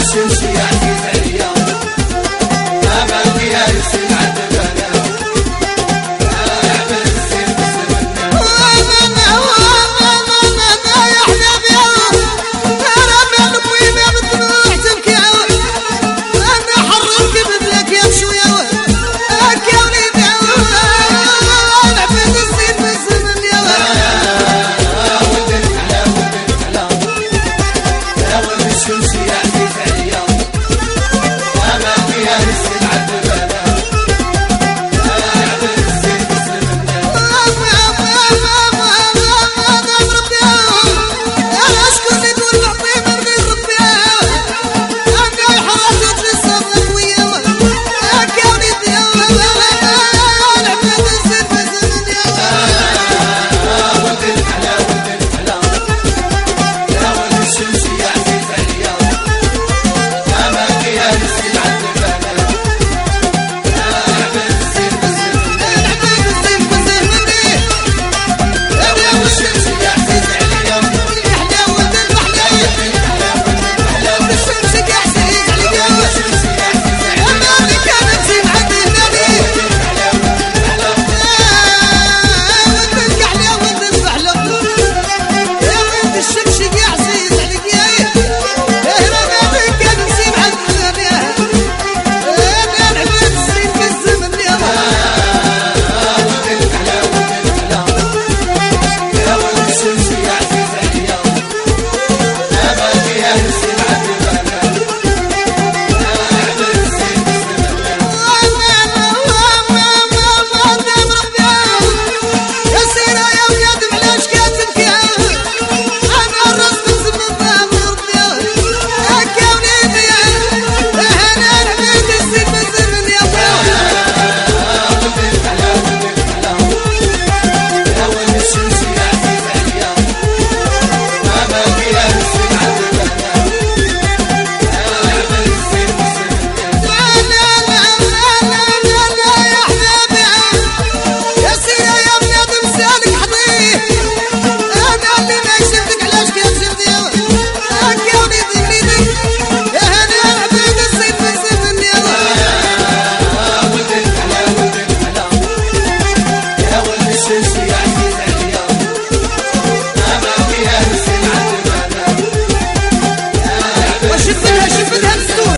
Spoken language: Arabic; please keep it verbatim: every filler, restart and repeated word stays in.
الشمس يا حبيب عليا ما باقي يا يسين عدبانا يا عبد الزين مسلمنا يا حبيبي انا من ابوي ما بتروح تبكي انا حرمك بدلك يا شويه هاك يا وليدي انا عبد الزين مسلمنا يا ولد على ولد على يا ولد الشمس